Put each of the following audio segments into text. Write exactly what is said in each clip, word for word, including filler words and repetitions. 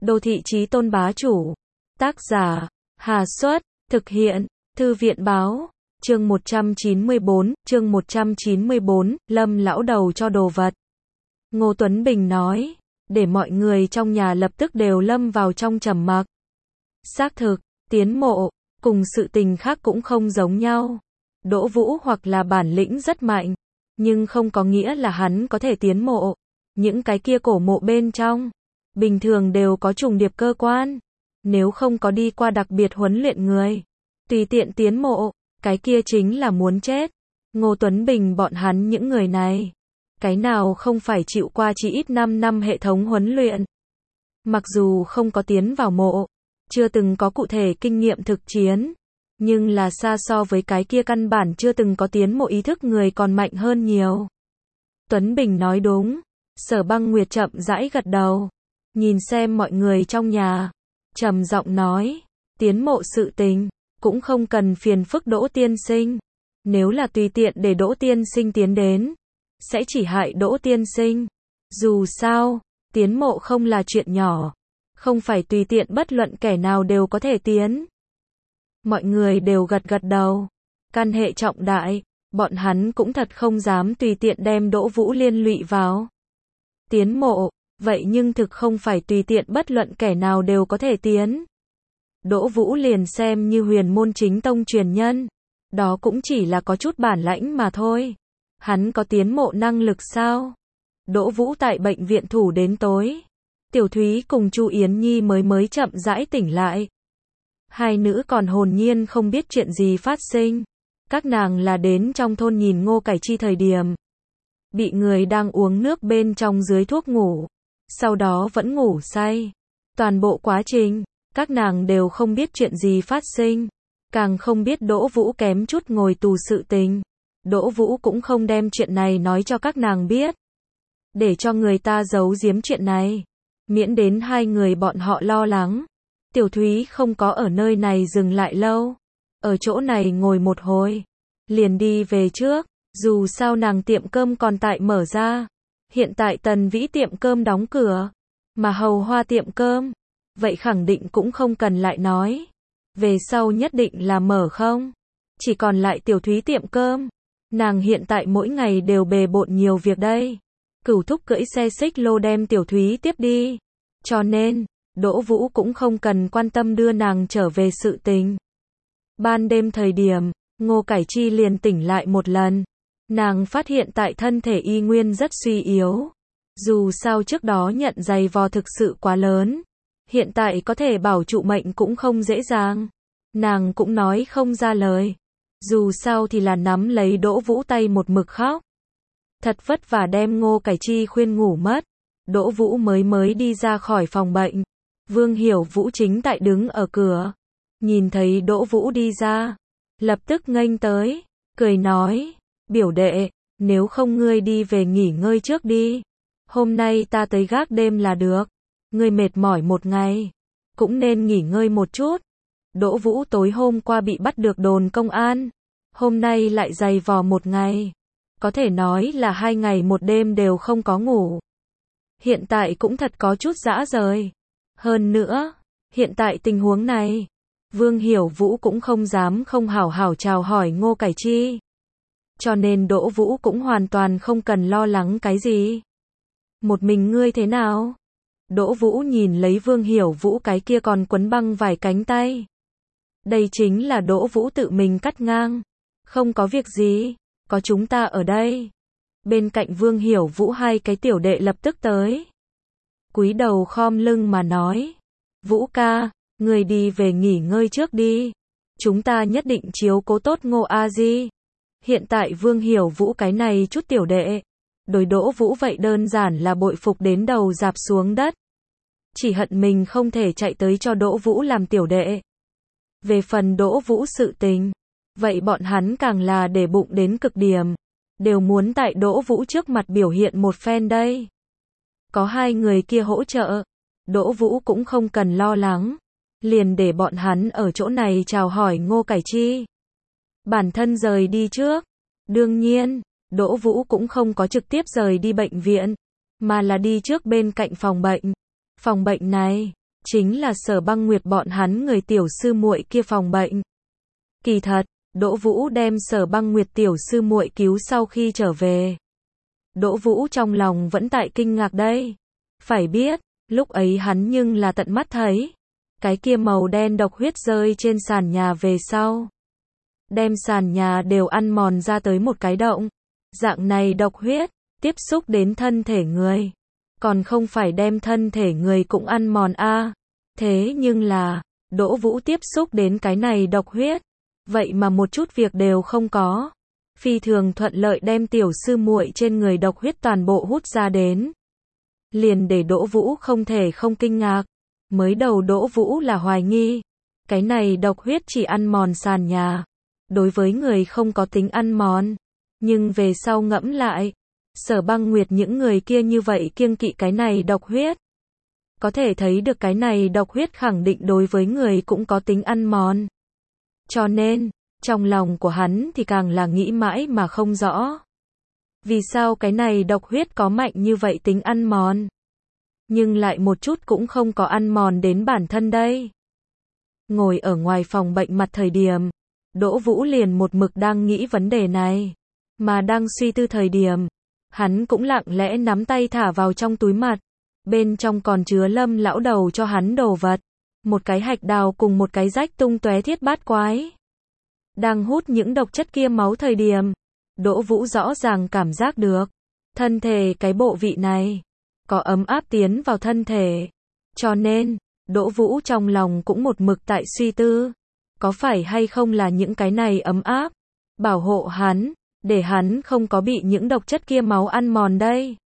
Đô thị chí tôn bá chủ. Tác giả, Hà Xuất, thực hiện, Thư viện báo. Chương một trăm chín mươi bốn, chương một trăm chín mươi bốn, Lâm lão đầu cho đồ vật. Ngô Tuấn Bình nói, để mọi người trong nhà lập tức đều lâm vào trong trầm mặc. Xác thực, tiến mộ, cùng sự tình khác cũng không giống nhau. Đỗ Vũ hoặc là bản lĩnh rất mạnh, nhưng không có nghĩa là hắn có thể tiến mộ. Những cái kia cổ mộ bên trong, bình thường đều có trùng điệp cơ quan. Nếu không có đi qua đặc biệt huấn luyện người, tùy tiện tiến mộ, cái kia chính là muốn chết. Ngô Tuấn Bình bọn hắn những người này, cái nào không phải chịu qua chỉ ít năm năm hệ thống huấn luyện. Mặc dù không có tiến vào mộ, chưa từng có cụ thể kinh nghiệm thực chiến, nhưng là xa so với cái kia căn bản chưa từng có tiến mộ ý thức người còn mạnh hơn nhiều. Tuấn Bình nói đúng. Sở Băng Nguyệt chậm rãi gật đầu, nhìn xem mọi người trong nhà, trầm giọng nói, tiến mộ sự tình, cũng không cần phiền phức Đỗ tiên sinh. Nếu là tùy tiện để Đỗ tiên sinh tiến đến, sẽ chỉ hại Đỗ tiên sinh. Dù sao, tiến mộ không là chuyện nhỏ, không phải tùy tiện bất luận kẻ nào đều có thể tiến. Mọi người đều gật gật đầu. Căn hệ trọng đại, bọn hắn cũng thật không dám tùy tiện đem Đỗ Vũ liên lụy vào. Tiến mộ, vậy nhưng thực không phải tùy tiện bất luận kẻ nào đều có thể tiến. Đỗ Vũ liền xem như huyền môn chính tông truyền nhân, đó cũng chỉ là có chút bản lãnh mà thôi. Hắn có tiến mộ năng lực sao? Đỗ Vũ tại bệnh viện thủ đến tối. Tiểu Thúy cùng Chu Yến Nhi mới mới chậm rãi tỉnh lại. Hai nữ còn hồn nhiên không biết chuyện gì phát sinh. Các nàng là đến trong thôn nhìn Ngô Cải Chi thời điểm, bị người đang uống nước bên trong dưới thuốc ngủ, sau đó vẫn ngủ say. Toàn bộ quá trình, các nàng đều không biết chuyện gì phát sinh, càng không biết Đỗ Vũ kém chút ngồi tù sự tình. Đỗ Vũ cũng không đem chuyện này nói cho các nàng biết, để cho người ta giấu giếm chuyện này, miễn đến hai người bọn họ lo lắng. Tiểu Thúy không có ở nơi này dừng lại lâu, ở chỗ này ngồi một hồi, liền đi về trước. Dù sao nàng tiệm cơm còn tại mở ra, hiện tại Tần Vĩ tiệm cơm đóng cửa, mà Hầu Hoa tiệm cơm, vậy khẳng định cũng không cần lại nói. Về sau nhất định là mở không. Chỉ còn lại Tiểu Thúy tiệm cơm, nàng hiện tại mỗi ngày đều bề bộn nhiều việc đây. Cửu thúc cưỡi xe xích lô đem Tiểu Thúy tiếp đi, cho nên, Đỗ Vũ cũng không cần quan tâm đưa nàng trở về sự tình. Ban đêm thời điểm, Ngô Cải Chi liền tỉnh lại một lần. Nàng phát hiện tại thân thể y nguyên rất suy yếu. Dù sao trước đó nhận giày vò thực sự quá lớn, hiện tại có thể bảo trụ mệnh cũng không dễ dàng. Nàng cũng nói không ra lời. Dù sao thì là nắm lấy Đỗ Vũ tay một mực khóc. Thật vất vả đem Ngô Cải Chi khuyên ngủ mất. Đỗ Vũ mới mới đi ra khỏi phòng bệnh. Vương Hiểu Vũ chính tại đứng ở cửa. Nhìn thấy Đỗ Vũ đi ra, lập tức nghênh tới, cười nói, biểu đệ, nếu không ngươi đi về nghỉ ngơi trước đi. Hôm nay ta tới gác đêm là được. Ngươi mệt mỏi một ngày, cũng nên nghỉ ngơi một chút. Đỗ Vũ tối hôm qua bị bắt được đồn công an, hôm nay lại giày vò một ngày. Có thể nói là hai ngày một đêm đều không có ngủ. Hiện tại cũng thật có chút dã rời. Hơn nữa, hiện tại tình huống này, Vương Hiểu Vũ cũng không dám không hảo hảo chào hỏi Ngô Cải Chi. Cho nên Đỗ Vũ cũng hoàn toàn không cần lo lắng cái gì. Một mình ngươi thế nào? Đỗ Vũ nhìn lấy Vương Hiểu Vũ cái kia còn quấn băng vài cánh tay. Đây chính là Đỗ Vũ tự mình cắt ngang. Không có việc gì, có chúng ta ở đây. Bên cạnh Vương Hiểu Vũ hai cái tiểu đệ lập tức tới. Cúi đầu khom lưng mà nói, Vũ ca, ngươi đi về nghỉ ngơi trước đi. Chúng ta nhất định chiếu cố tốt Ngô A Di. Hiện tại Vương Hiểu Vũ cái này chút tiểu đệ, đối Đỗ Vũ vậy đơn giản là bội phục đến đầu dạp xuống đất. Chỉ hận mình không thể chạy tới cho Đỗ Vũ làm tiểu đệ. Về phần Đỗ Vũ sự tình, vậy bọn hắn càng là để bụng đến cực điểm, đều muốn tại Đỗ Vũ trước mặt biểu hiện một phen đây. Có hai người kia hỗ trợ, Đỗ Vũ cũng không cần lo lắng, liền để bọn hắn ở chỗ này chào hỏi Ngô Cải Chi. Bản thân rời đi trước. Đương nhiên, Đỗ Vũ cũng không có trực tiếp rời đi bệnh viện, mà là đi trước bên cạnh phòng bệnh. Phòng bệnh này, chính là Sở Băng Nguyệt bọn hắn người tiểu sư muội kia phòng bệnh. Kỳ thật, Đỗ Vũ đem Sở Băng Nguyệt tiểu sư muội cứu sau khi trở về. Đỗ Vũ trong lòng vẫn tại kinh ngạc đây. Phải biết, lúc ấy hắn nhưng là tận mắt thấy. Cái kia màu đen độc huyết rơi trên sàn nhà về sau. Đem sàn nhà đều ăn mòn ra tới một cái động. Dạng này độc huyết, tiếp xúc đến thân thể người. Còn không phải đem thân thể người cũng ăn mòn a à. Thế nhưng là, Đỗ Vũ tiếp xúc đến cái này độc huyết. Vậy mà một chút việc đều không có. Phi thường thuận lợi đem tiểu sư muội trên người độc huyết toàn bộ hút ra đến. Liền để Đỗ Vũ không thể không kinh ngạc. Mới đầu Đỗ Vũ là hoài nghi. Cái này độc huyết chỉ ăn mòn sàn nhà. Đối với người không có tính ăn mòn. Nhưng về sau ngẫm lại. Sở Băng Nguyệt những người kia như vậy kiêng kỵ cái này độc huyết. Có thể thấy được cái này độc huyết khẳng định đối với người cũng có tính ăn mòn. Cho nên, trong lòng của hắn thì càng là nghĩ mãi mà không rõ. Vì sao cái này độc huyết có mạnh như vậy tính ăn mòn? Nhưng lại một chút cũng không có ăn mòn đến bản thân đây. Ngồi ở ngoài phòng bệnh mặt thời điểm, Đỗ Vũ liền một mực đang nghĩ vấn đề này. Mà đang suy tư thời điểm, hắn cũng lặng lẽ nắm tay thả vào trong túi mặt. Bên trong còn chứa Lâm lão đầu cho hắn đồ vật. Một cái hạch đào cùng một cái rách tung tóe thiết bát quái. Đang hút những độc chất kia máu thời điểm. Đỗ Vũ rõ ràng cảm giác được. Thân thể cái bộ vị này. Có ấm áp tiến vào thân thể. Cho nên, Đỗ Vũ trong lòng cũng một mực tại suy tư. Có phải hay không là những cái này ấm áp. Bảo hộ hắn. Để hắn không có bị những độc chất kia máu ăn mòn đây.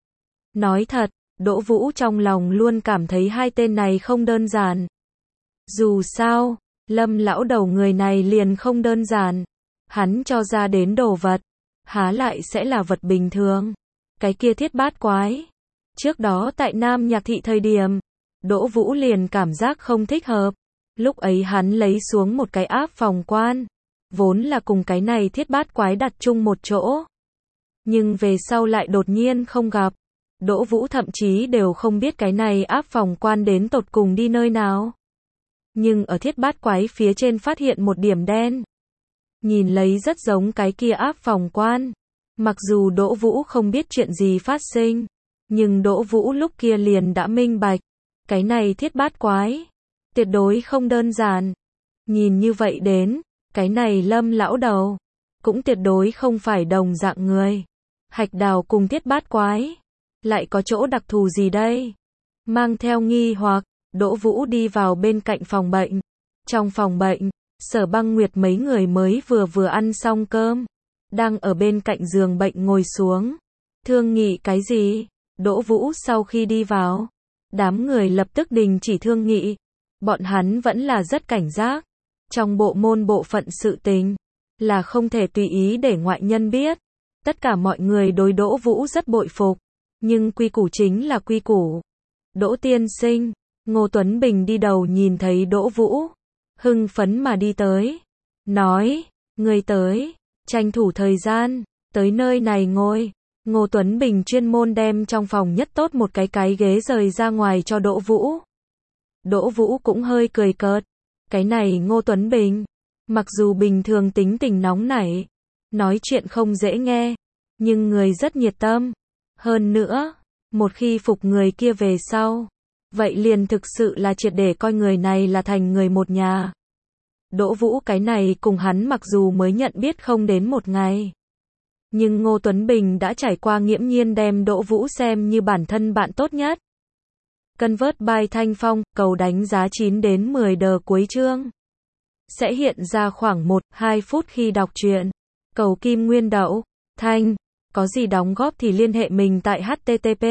Nói thật, Đỗ Vũ trong lòng luôn cảm thấy hai tên này không đơn giản. Dù sao, Lâm lão đầu người này liền không đơn giản. Hắn cho ra đến đồ vật, há lại sẽ là vật bình thường. Cái kia thiết bát quái. Trước đó tại Nam Nhạc Thị thời điểm, Đỗ Vũ liền cảm giác không thích hợp. Lúc ấy hắn lấy xuống một cái áp phòng quan. Vốn là cùng cái này thiết bát quái đặt chung một chỗ. Nhưng về sau lại đột nhiên không gặp. Đỗ Vũ thậm chí đều không biết cái này áp phòng quan đến tột cùng đi nơi nào. Nhưng ở thiết bát quái phía trên phát hiện một điểm đen. Nhìn lấy rất giống cái kia áp phòng quan. Mặc dù Đỗ Vũ không biết chuyện gì phát sinh. Nhưng Đỗ Vũ lúc kia liền đã minh bạch. Cái này thiết bát quái. Tuyệt đối không đơn giản. Nhìn như vậy đến. Cái này Lâm lão đầu. Cũng tuyệt đối không phải đồng dạng người. Hạch đào cùng thiết bát quái. Lại có chỗ đặc thù gì đây? Mang theo nghi hoặc, Đỗ Vũ đi vào bên cạnh phòng bệnh. Trong phòng bệnh, Sở Băng Nguyệt mấy người mới vừa vừa ăn xong cơm. Đang ở bên cạnh giường bệnh ngồi xuống. Thương nghị cái gì? Đỗ Vũ sau khi đi vào. Đám người lập tức đình chỉ thương nghị. Bọn hắn vẫn là rất cảnh giác. Trong bộ môn bộ phận sự tình. Là không thể tùy ý để ngoại nhân biết. Tất cả mọi người đối Đỗ Vũ rất bội phục. Nhưng quy củ chính là quy củ. Đỗ tiên sinh, Ngô Tuấn Bình đi đầu nhìn thấy Đỗ Vũ. Hưng phấn mà đi tới. Nói, người tới, tranh thủ thời gian, tới nơi này ngồi. Ngô Tuấn Bình chuyên môn đem trong phòng nhất tốt một cái cái ghế rời ra ngoài cho Đỗ Vũ. Đỗ Vũ cũng hơi cười cợt. Cái này Ngô Tuấn Bình, mặc dù bình thường tính tình nóng nảy, nói chuyện không dễ nghe, nhưng người rất nhiệt tâm. Hơn nữa, một khi phục người kia về sau, vậy liền thực sự là triệt để coi người này là thành người một nhà. Đỗ Vũ cái này cùng hắn mặc dù mới nhận biết không đến một ngày. Nhưng Ngô Tuấn Bình đã trải qua nghiễm nhiên đem Đỗ Vũ xem như bản thân bạn tốt nhất. Convert by Thanh Phong, cầu đánh giá chín đến mười đờ cuối chương. Sẽ hiện ra khoảng một đến hai phút khi đọc truyện. Cầu Kim Nguyên Đậu, Thanh. Có gì đóng góp thì liên hệ mình tại http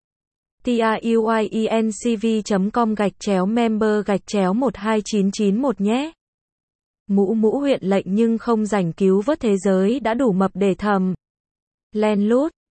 truyencv chấm com gạch chéo member gạch chéo một hai chín chín một nhé. Mũ mũ huyện lệnh nhưng không rảnh cứu vớt thế giới đã đủ mập để thầm. Len lút.